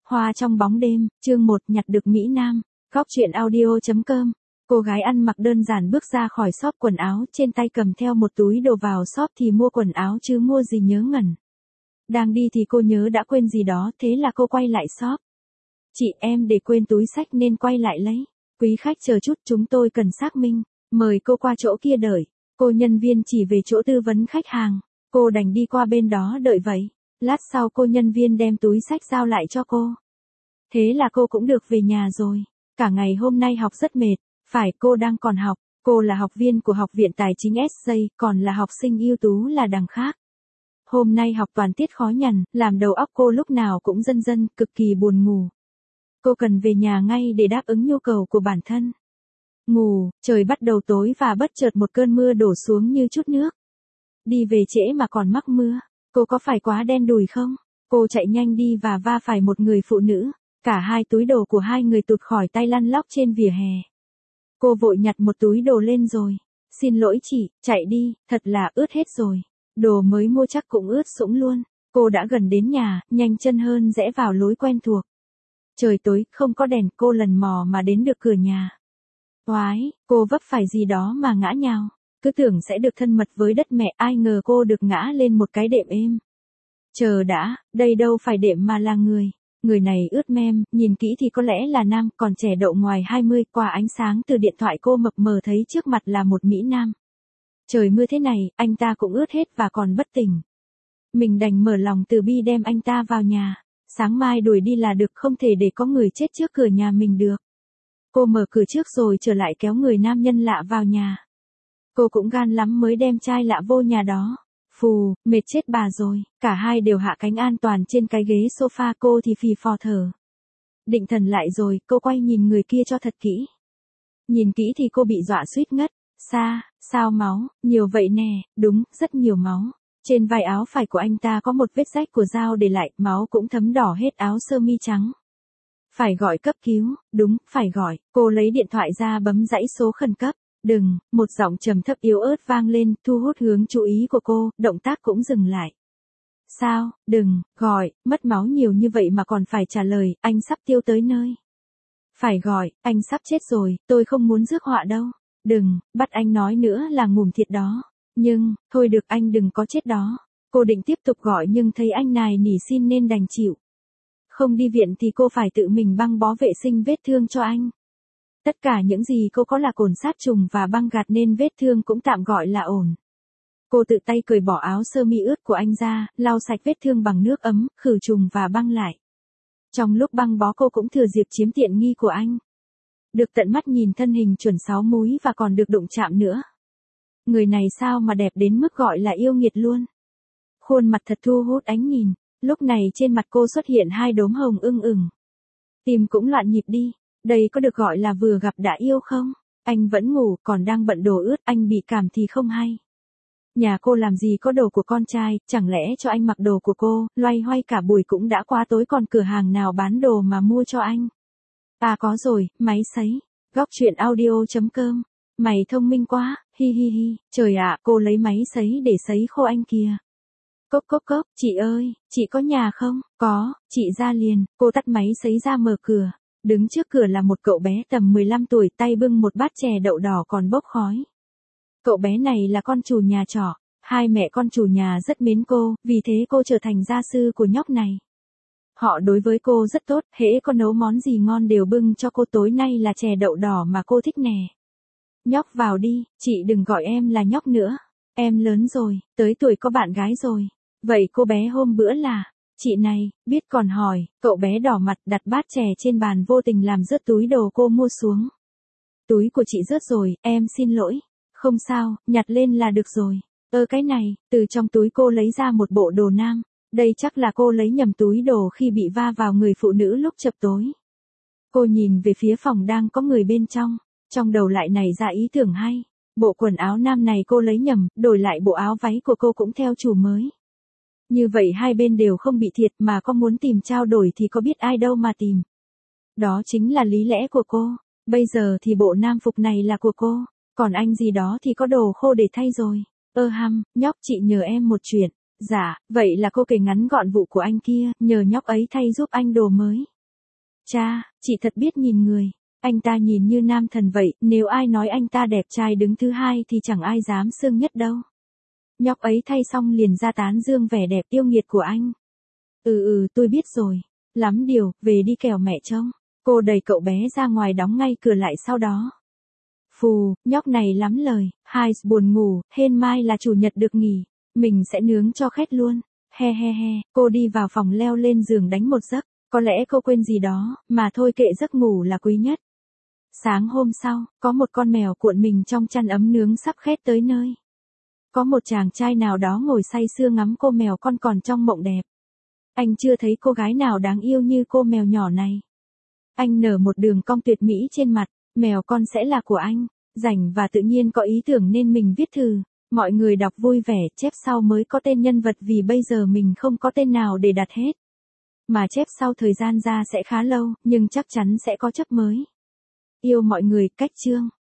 Hoa trong bóng đêm, chương 1 nhặt được Mỹ Nam. Góc truyện audio.com. Cô gái ăn mặc đơn giản bước ra khỏi shop quần áo, trên tay cầm theo một túi đồ vào shop thì mua quần áo chứ mua gì nhớ ngẩn. Đang đi thì cô nhớ đã quên gì đó, thế là cô quay lại shop. Chị em để quên túi xách nên quay lại lấy. Quý khách chờ chút, chúng tôi cần xác minh. Mời cô qua chỗ kia đợi. Cô nhân viên chỉ về chỗ tư vấn khách hàng. Cô đành đi qua bên đó đợi vậy. Lát sau cô nhân viên đem túi xách giao lại cho cô. Thế là cô cũng được về nhà rồi. Cả ngày hôm nay học rất mệt. Phải, cô đang còn học. Cô là học viên của Học viện Tài chính SJ, còn là học sinh ưu tú là đằng khác. Hôm nay học toàn tiết khó nhằn, làm đầu óc cô lúc nào cũng dần dần, cực kỳ buồn ngủ. Cô cần về nhà ngay để đáp ứng nhu cầu của bản thân. Ngủ, trời bắt đầu tối và bất chợt một cơn mưa đổ xuống như chút nước. Đi về trễ mà còn mắc mưa. Cô có phải quá đen đủi không? Cô chạy nhanh đi và va phải một người phụ nữ. Cả hai túi đồ của hai người tụt khỏi tay lăn lóc trên vỉa hè. Cô vội nhặt một túi đồ lên rồi. Xin lỗi chị, chạy đi, thật là ướt hết rồi. Đồ mới mua chắc cũng ướt sũng luôn. Cô đã gần đến nhà, nhanh chân hơn rẽ vào lối quen thuộc. Trời tối, không có đèn, cô lần mò mà đến được cửa nhà. Oái, cô vấp phải gì đó mà ngã nhào. Cứ tưởng sẽ được thân mật với đất mẹ, ai ngờ cô được ngã lên một cái đệm êm. Chờ đã, đây đâu phải đệm mà là người. Người này ướt mem, nhìn kỹ thì có lẽ là nam, còn trẻ đậu ngoài 20, qua ánh sáng từ điện thoại cô mập mờ thấy trước mặt là một Mỹ Nam. Trời mưa thế này, anh ta cũng ướt hết và còn bất tỉnh. Mình đành mở lòng từ bi đem anh ta vào nhà. Sáng mai đuổi đi là được, không thể để có người chết trước cửa nhà mình được. Cô mở cửa trước rồi trở lại kéo người nam nhân lạ vào nhà. Cô cũng gan lắm mới đem trai lạ vô nhà đó. Phù, mệt chết bà rồi. Cả hai đều hạ cánh an toàn trên cái ghế sofa, cô thì phì phò thở. Định thần lại rồi, cô quay nhìn người kia cho thật kỹ. Nhìn kỹ thì cô bị dọa suýt ngất. Sao máu, nhiều vậy nè, đúng, rất nhiều máu. Trên vai áo phải của anh ta có một vết rách của dao để lại, máu cũng thấm đỏ hết áo sơ mi trắng. Phải gọi cấp cứu, đúng, phải gọi. Cô lấy điện thoại ra bấm dãy số khẩn cấp. Đừng, một giọng trầm thấp yếu ớt vang lên, thu hút hướng chú ý của cô, động tác cũng dừng lại. Sao, đừng, gọi, mất máu nhiều như vậy mà còn phải trả lời, anh sắp tiêu tới nơi. Phải gọi, anh sắp chết rồi, tôi không muốn rước họa đâu. Đừng, bắt anh nói nữa là ngủm thịt đó. Nhưng, thôi được, anh đừng có chết đó. Cô định tiếp tục gọi nhưng thấy anh nài nỉ xin nên đành chịu. Không đi viện thì cô phải tự mình băng bó vệ sinh vết thương cho anh. Tất cả những gì cô có là cồn sát trùng và băng gạt nên vết thương cũng tạm gọi là ổn. Cô tự tay cởi bỏ áo sơ mi ướt của anh ra, lau sạch vết thương bằng nước ấm, khử trùng và băng lại. Trong lúc băng bó cô cũng thừa dịp chiếm tiện nghi của anh. Được tận mắt nhìn thân hình chuẩn 6 múi và còn được đụng chạm nữa. Người này sao mà đẹp đến mức gọi là yêu nghiệt luôn. Khuôn mặt thật thu hút ánh nhìn. Lúc này trên mặt cô xuất hiện hai đốm hồng ưng ửng. Tim cũng loạn nhịp đi. Đây có được gọi là vừa gặp đã yêu không? Anh vẫn ngủ, còn đang bận đồ ướt, anh bị cảm thì không hay. Nhà cô làm gì có đồ của con trai, chẳng lẽ cho anh mặc đồ của cô, loay hoay cả buổi cũng đã qua tối còn cửa hàng nào bán đồ mà mua cho anh. À có rồi, máy sấy. Góc truyện audio.com. Mày thông minh quá, hi hi hi, trời ạ, cô lấy máy sấy để sấy khô anh kìa. Cốc cốc cốc, chị ơi, chị có nhà không? Có, chị ra liền, cô tắt máy sấy ra mở cửa. Đứng trước cửa là một cậu bé tầm 15 tuổi, tay bưng một bát chè đậu đỏ còn bốc khói. Cậu bé này là con chủ nhà trọ, hai mẹ con chủ nhà rất mến cô, vì thế cô trở thành gia sư của nhóc này. Họ đối với cô rất tốt, hễ có nấu món gì ngon đều bưng cho cô, tối nay là chè đậu đỏ mà cô thích nè. Nhóc vào đi, chị đừng gọi em là nhóc nữa, em lớn rồi, tới tuổi có bạn gái rồi. Vậy cô bé hôm bữa là... Chị này, biết còn hỏi, cậu bé đỏ mặt đặt bát chè trên bàn vô tình làm rớt túi đồ cô mua xuống. Túi của chị rớt rồi, em xin lỗi. Không sao, nhặt lên là được rồi. Cái này, từ trong túi cô lấy ra một bộ đồ nam. Đây chắc là cô lấy nhầm túi đồ khi bị va vào người phụ nữ lúc chập tối. Cô nhìn về phía phòng đang có người bên trong đầu lại nảy ra ý tưởng hay. Bộ quần áo nam này cô lấy nhầm, đổi lại bộ áo váy của cô cũng theo chủ mới. Như vậy hai bên đều không bị thiệt, mà có muốn tìm trao đổi thì có biết ai đâu mà tìm. Đó chính là lý lẽ của cô. Bây giờ thì bộ nam phục này là của cô, còn anh gì đó thì có đồ khô để thay rồi. Nhóc, chị nhờ em một chuyện. Dạ, vậy là cô kể ngắn gọn vụ của anh kia, nhờ nhóc ấy thay giúp anh đồ mới. Cha, chị thật biết nhìn người. Anh ta nhìn như nam thần vậy, nếu ai nói anh ta đẹp trai đứng thứ hai thì chẳng ai dám xưng nhất đâu. Nhóc ấy thay xong liền ra tán dương vẻ đẹp yêu nghiệt của anh. Tôi biết rồi. Lắm điều, về đi kẻo mẹ trông. Cô đẩy cậu bé ra ngoài đóng ngay cửa lại sau đó. Phù, nhóc này lắm lời, hai buồn ngủ, hên mai là chủ nhật được nghỉ. Mình sẽ nướng cho khét luôn. He he he, cô đi vào phòng leo lên giường đánh một giấc. Có lẽ cô quên gì đó, mà thôi kệ, giấc ngủ là quý nhất. Sáng hôm sau, có một con mèo cuộn mình trong chăn ấm nướng sắp khét tới nơi. Có một chàng trai nào đó ngồi say sưa ngắm cô mèo con còn trong mộng đẹp. Anh chưa thấy cô gái nào đáng yêu như cô mèo nhỏ này. Anh nở một đường cong tuyệt mỹ trên mặt, mèo con sẽ là của anh. Rảnh và tự nhiên có ý tưởng nên mình viết thư. Mọi người đọc vui vẻ, chép sau mới có tên nhân vật vì bây giờ mình không có tên nào để đặt hết. Mà chép sau thời gian ra sẽ khá lâu, nhưng chắc chắn sẽ có chấp mới. Yêu mọi người, cách chương.